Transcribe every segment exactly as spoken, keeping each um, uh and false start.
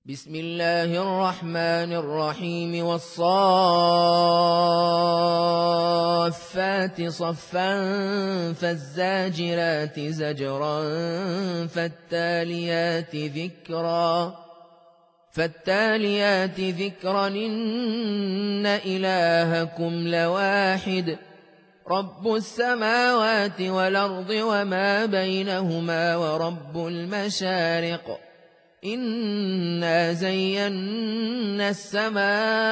بسم الله الرحمن الرحيم والصافات صفا فالزاجرات زجرا فالتاليات ذكرا فالتاليات ذكرا إن إلهكم لواحد رب السماوات والأرض وما بينهما ورب المشارق إنا زينا السماء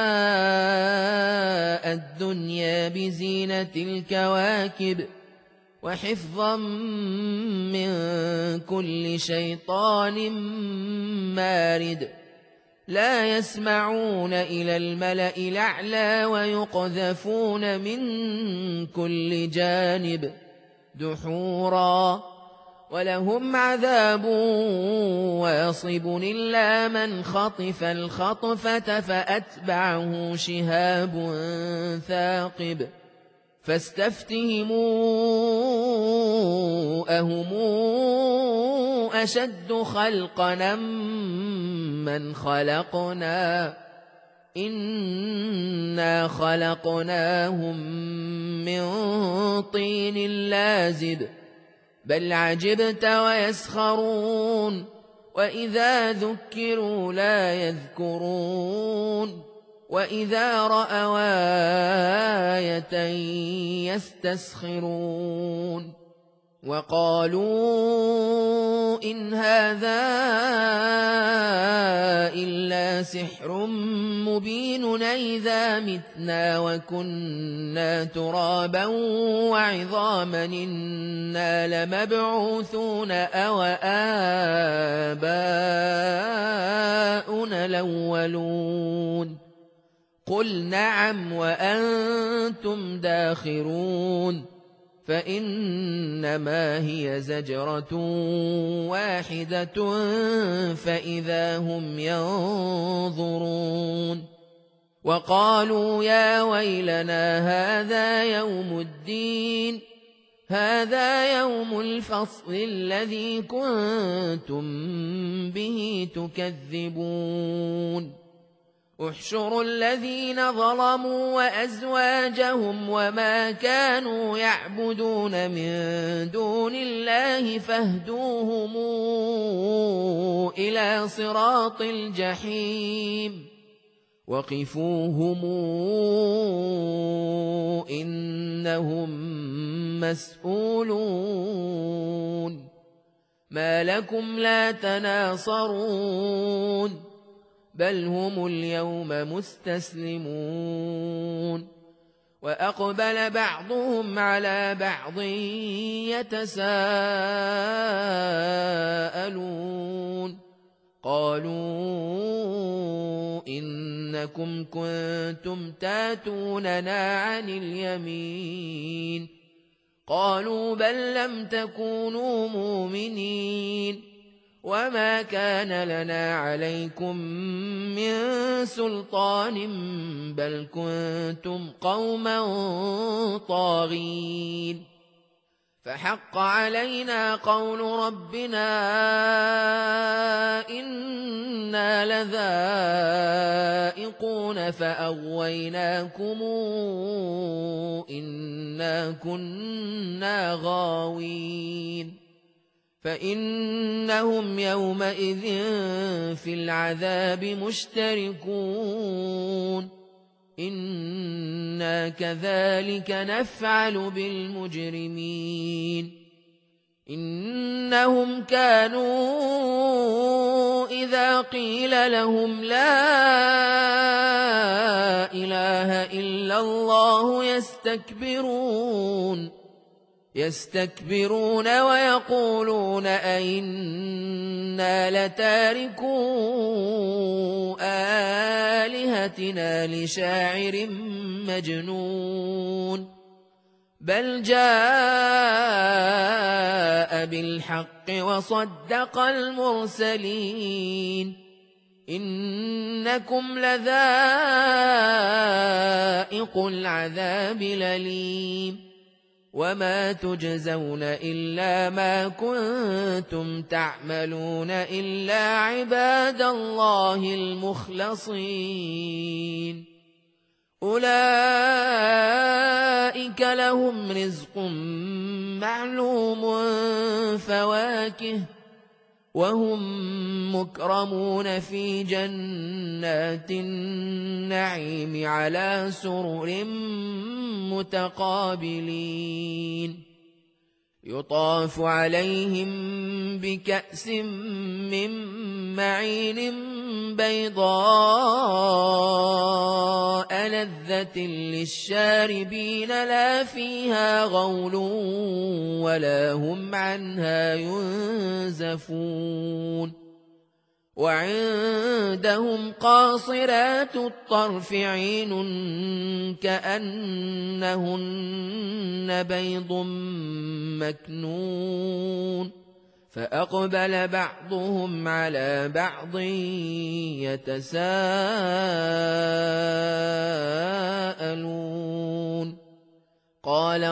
الدنيا بزينة الكواكب وحفظا من كل شيطان مارد لا يسمعون إلى الملأ الأعلى ويقذفون من كل جانب دحورا ولهم عذاب واصب إلا من خطف الخطفة فأتبعه شهاب ثاقب فاستفتهموا أهم أشد خلقا من خلقنا إنا خلقناهم من طين لازب بل عجبت ويسخرون وإذا ذكروا لا يذكرون وإذا رأوا آية يستسخرون وقالوا إن هذا إلا سحر مبين أئذا متنا وكنا ترابا وعظاما إنا لمبعوثون أو آباؤنا الأولون قل نعم وأنتم داخرون فإنما هي زجرة واحدة فإذا هم ينظرون وقالوا يا ويلنا هذا يوم الدين هذا يوم الفصل الذي كنتم به تكذبون احشروا الذين ظلموا وأزواجهم وما كانوا يعبدون من دون الله فاهدوهم إلى صراط الجحيم وقفوهم إنهم مسؤولون ما لكم لا تناصرون بل هم اليوم مستسلمون وأقبل بعضهم على بعض يتساءلون قالوا إنكم كنتم تاتوننا عن اليمين قالوا بل لم تكونوا مؤمنين وما كان لنا عليكم من سلطان بل كنتم قوما طاغين فحق علينا قول ربنا إنا لذائقون فأغويناكم إنا كنا غاوين فإنهم يومئذ في العذاب مشتركون إنا كذلك نفعل بالمجرمين إنهم كانوا إذا قيل لهم لا إله إلا الله يستكبرون يستكبرون ويقولون أئنا لتاركو آلهتنا لشاعر مجنون بل جاء بالحق وصدق المرسلين إنكم لذائق العذاب الأليم وما تجزون إلا ما كنتم تعملون إلا عباد الله المخلصين أولئك لهم رزق معلوم فواكه وهم مكرمون في جنات النعيم على سرر متقابلين يطاف عليهم بكأس من معين بيضاء لذة للشاربين لا فيها غول ولا هم عنها ينزفون وعندهم قاصرات الطرف عين كأنهن بيض مكنون فأقبل بعضهم على بعض يتساءلون قال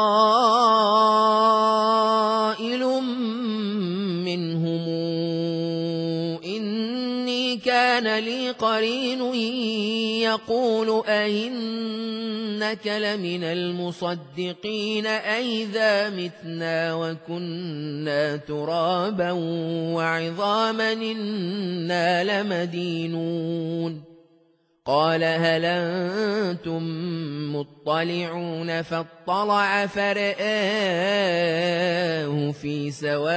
قائل منهم إني كان لي قرين يقول أئنك لمن المصدقين أئذا متنا وكنا ترابا وعظاما إنا لمدينون قال هل أنتم مطلعون فاطلع فرآه في سواء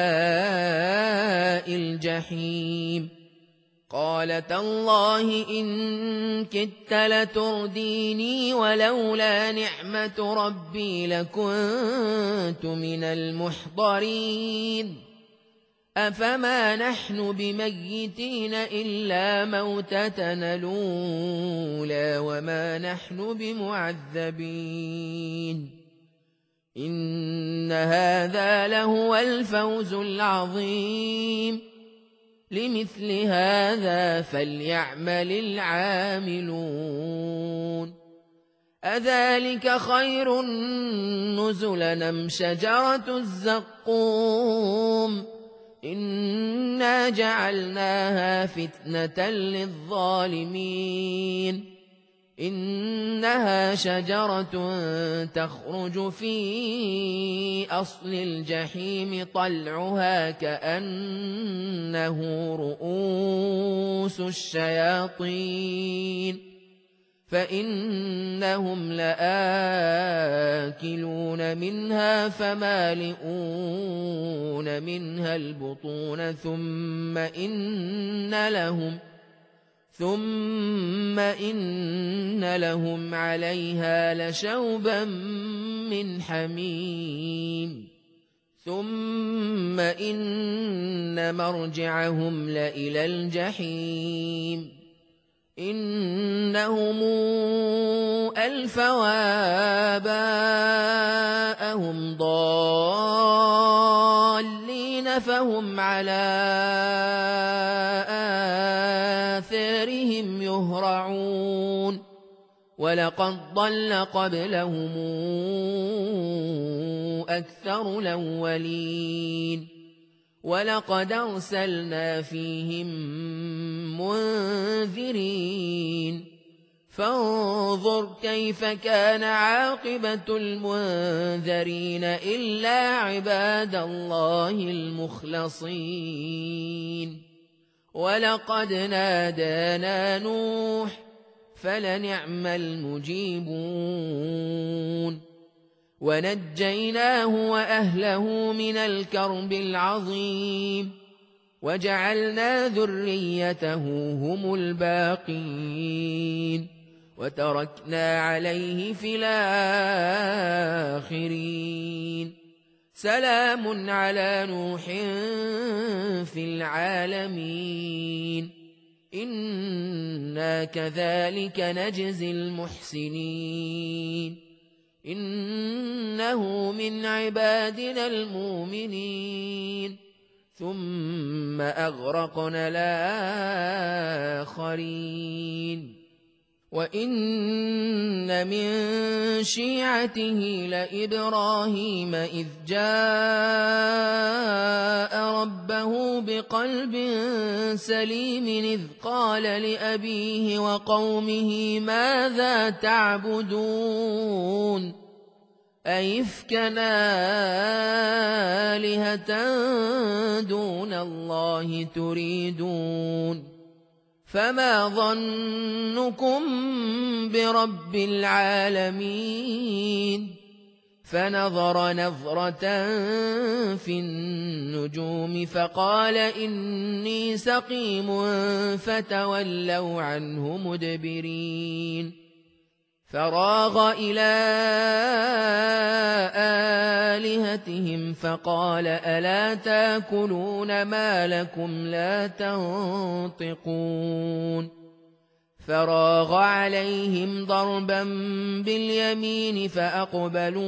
الجحيم قال تالله إن كدت لترديني ولولا نعمة ربي لكنت من المحضرين أفما نحن بميتين إلا موتتنا الأولى وما نحن بمعذبين إن هذا لهو الفوز العظيم لمثل هذا فليعمل العاملون أذلك خير نزلا أم شجرة الزقوم إنا جعلناها فتنة للظالمين إنها شجرة تخرج في أصل الجحيم طلعها كأنه رؤوس الشياطين فإنهم لآكلون منها فمالئون منها البطون ثم إن لهم ثم إن لهم عليها لشوبا من حميم ثم إن مرجعهم لإلى الجحيم إنهم ألفوا آباءهم ضالين فهم على آثارهم يهرعون ولقد ضل قبلهم أكثر الأولين ولقد أرسلنا فيهم منذرين فانظر كيف كان عاقبة المنذرين إلا عباد الله المخلصين ولقد نادانا نوح فلنعم المجيبون ونجيناه وأهله من الكرب العظيم وجعلنا ذريته هم الباقين وتركنا عليه في الآخرين سلام على نوح في العالمين إنا كذلك نجزي المحسنين إنه من عبادنا المؤمنين ثم أغرقنا الآخرين وإن من شيعته لإبراهيم إذ جاء ربه بقلب سليم إذ قال لأبيه وقومه ماذا تعبدون أئفكا آلهة دون الله تريدون فما ظنكم برب العالمين فنظر نظرة في النجوم فقال إني سقيم فتولوا عنه مدبرين فراغ إلى آلهتهم فقال ألا تاكلون ما لكم لا تنطقون فراغ عليهم ضربا باليمين فأقبلوا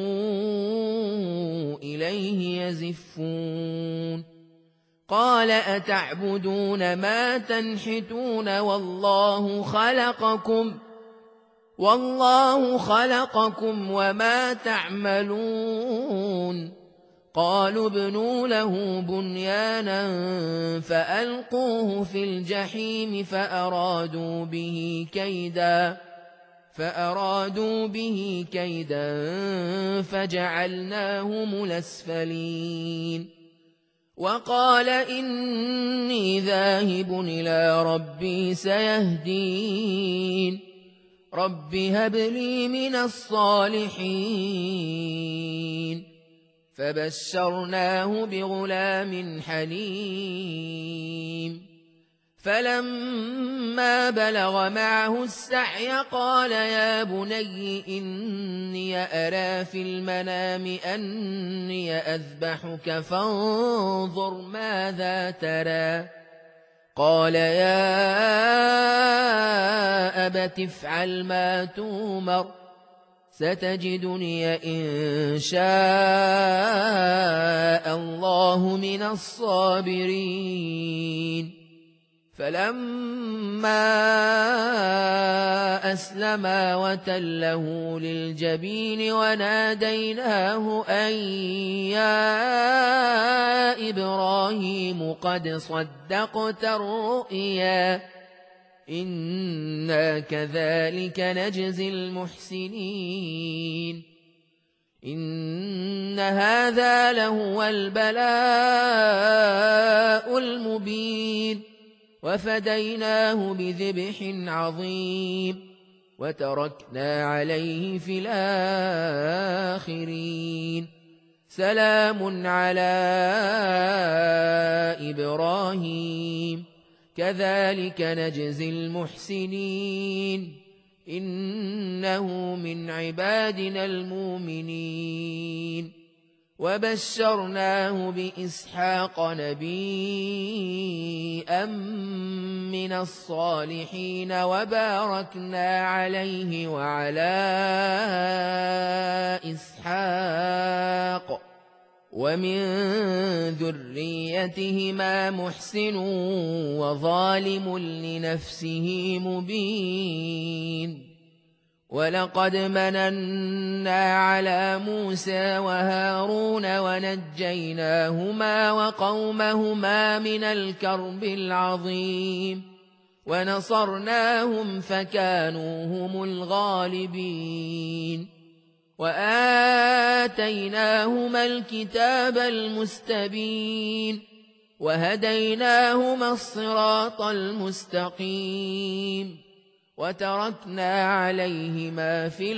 إليه يزفون قال أتعبدون ما تنحتون والله خلقكم والله خلقكم وما تعملون قالوا ابنوا له بنيانا فألقوه في الجحيم فأرادوا به كيدا فأرادوا به كيدا فجعلناهم الأسفلين وقال إني ذاهب إلى ربي سيهدين رب هب لي من الصالحين فبشرناه بغلام حليم فلما بلغ معه السعي قال يا بني إني أرى في المنام أني أذبحك فانظر ماذا ترى قال يا أبت افعل ما تؤمر ستجدني إن شاء الله من الصابرين فلما أسلما وتله للجبين وناديناه أن يا إبراهيم قد صدقت الرؤيا إنا كذلك نجزي المحسنين إن هذا لهو البلاء المبين وفديناه بذبح عظيم وتركنا عليه في الآخرين سلام على إبراهيم كذلك نجزي المحسنين إنه من عبادنا المؤمنين وبشرناه بإسحاق نبيا من الصالحين وباركنا عليه وعلى إسحاق ومن ذريتهما محسن وظالم لنفسه مبين ولقد مننا على موسى وهارون ونجيناهما وقومهما من الكرب العظيم ونصرناهم فكانوا هم الغالبين وآتيناهما الكتاب المستبين وهديناهما الصراط المستقيم وتركنا عليهما في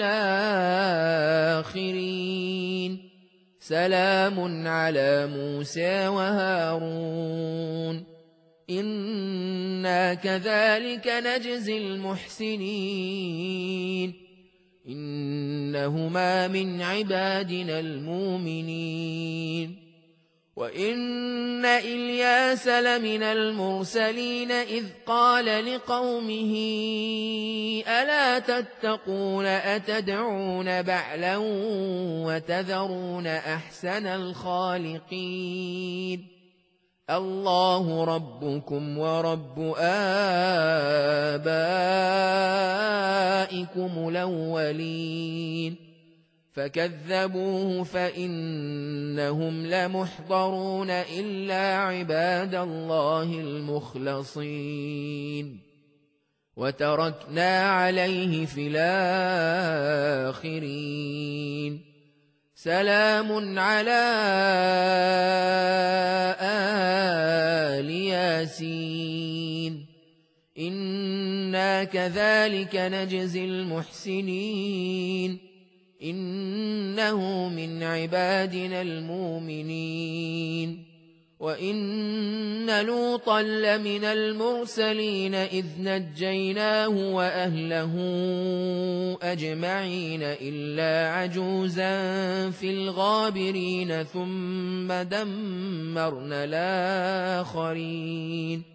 الآخرين سلام على موسى وهارون إنا كذلك نجزي المحسنين إنهما من عبادنا المؤمنين وإن إلياس لمن المرسلين إذ قال لقومه ألا تتقون أتدعون بعلا وتذرون أحسن الخالقين الله ربكم ورب أباءكم الأولين فكذبوه فإنهم لمحضرون إلا عباد الله المخلصين وتركنا عليه في الآخرين سلام على آل ياسين إنا كذلك نجزي المحسنين إنه من عبادنا المؤمنين وإن لوطا لمن المرسلين إذ نجيناه وأهله أجمعين إلا عجوزا في الغابرين ثم دمرنا الآخرين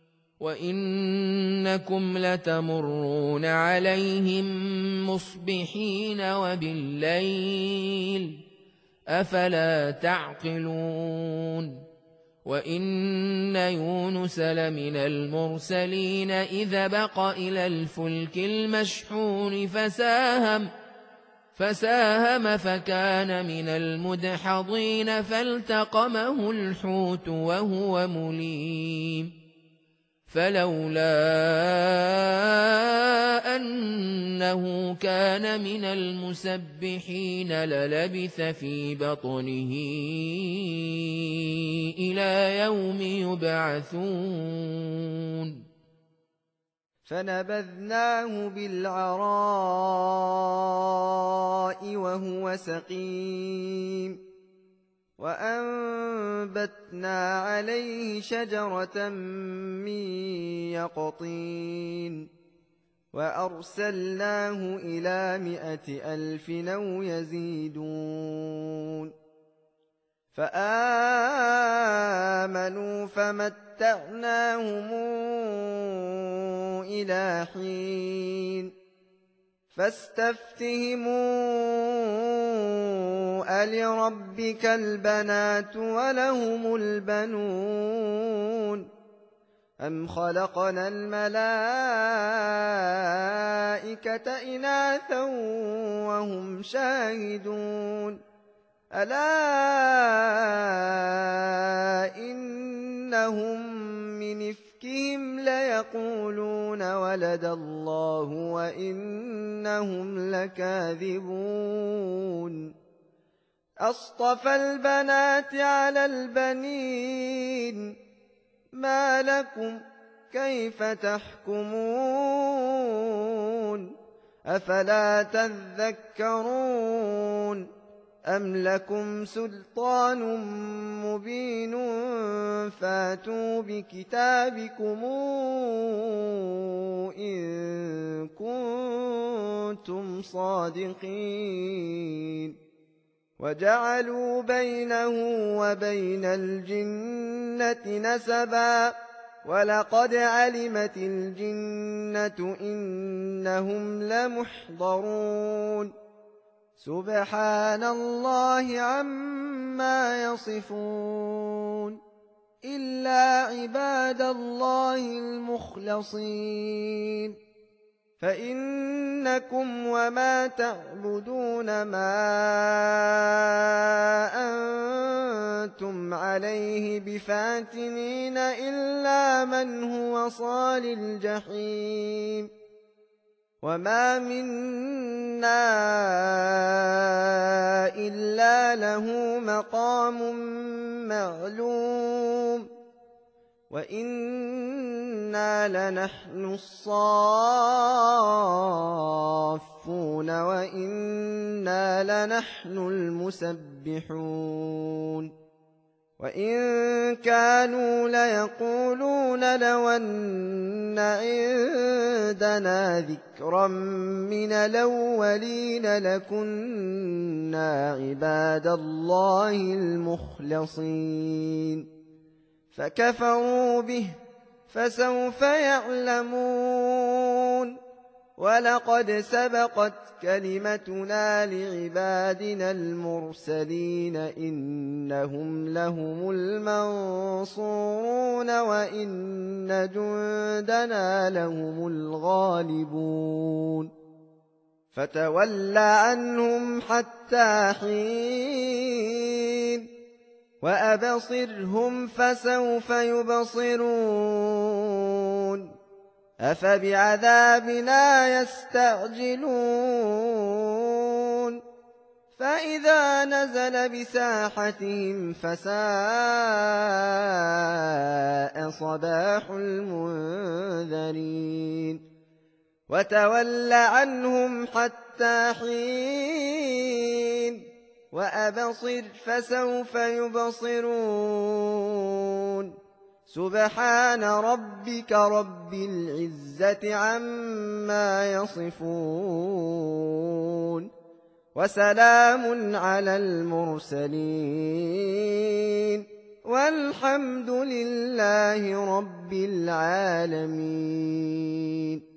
وإنكم لتمرون عليهم مصبحين وبالليل أفلا تعقلون وإن يونس لمن المرسلين إذ بق إلى الفلك المشحون فساهم فساهم فكان من المدحضين فالتقمه الحوت وهو مليم فلولا أنه كان من المسبحين للبث في بطنه إلى يوم يبعثون فنبذناه بالعراء وهو سقيم وأنبتنا عليه شجرة من يقطين وأرسلناه إلى مائة ألف أو يزيدون فآمنوا فمتعناهم إلى حين فاستفتهموا ألربك البنات ولهم البنون أم خلقنا الملائكة إناثا وهم شاهدون ألا إنهم من إفكهم ليقولون ولد الله وإنهم لكاذبون أصطفى البنات على البنين ما لكم كيف تحكمون أفلا تذكرون أم لكم سلطان مبين فاتوا بكتابكم إن كنتم صادقين وجعلوا بينه وبين الجنة نسبا ولقد علمت الجنة إنهم لمحضرون سبحان الله عما يصفون إلا عباد الله المخلصين فإنكم وما تعبدون ما أنتم عليه بفاتنين إلا من هو صال الجحيم وما منا إلا له مقام معلوم وإنا لنحن الصافون وإنا لنحن المسبحون وإن كانوا ليقولون لو أن عندنا ذكرا من الأولين لكنا عباد الله المخلصين فكفروا به فسوف يعلمون ولقد سبقت كلمتنا لعبادنا المرسلين إنهم لهم المنصورون وإن جندنا لهم الغالبون فتول عنهم حتى حين وأبصرهم فسوف يبصرون أفبعذابنا يستعجلون فإذا نزل بساحتهم فساء صباح المنذرين وتول عنهم حتى حين وأبصر فسوف يبصرون سبحان ربك رب العزة عما يصفون وسلام على المرسلين والحمد لله رب العالمين.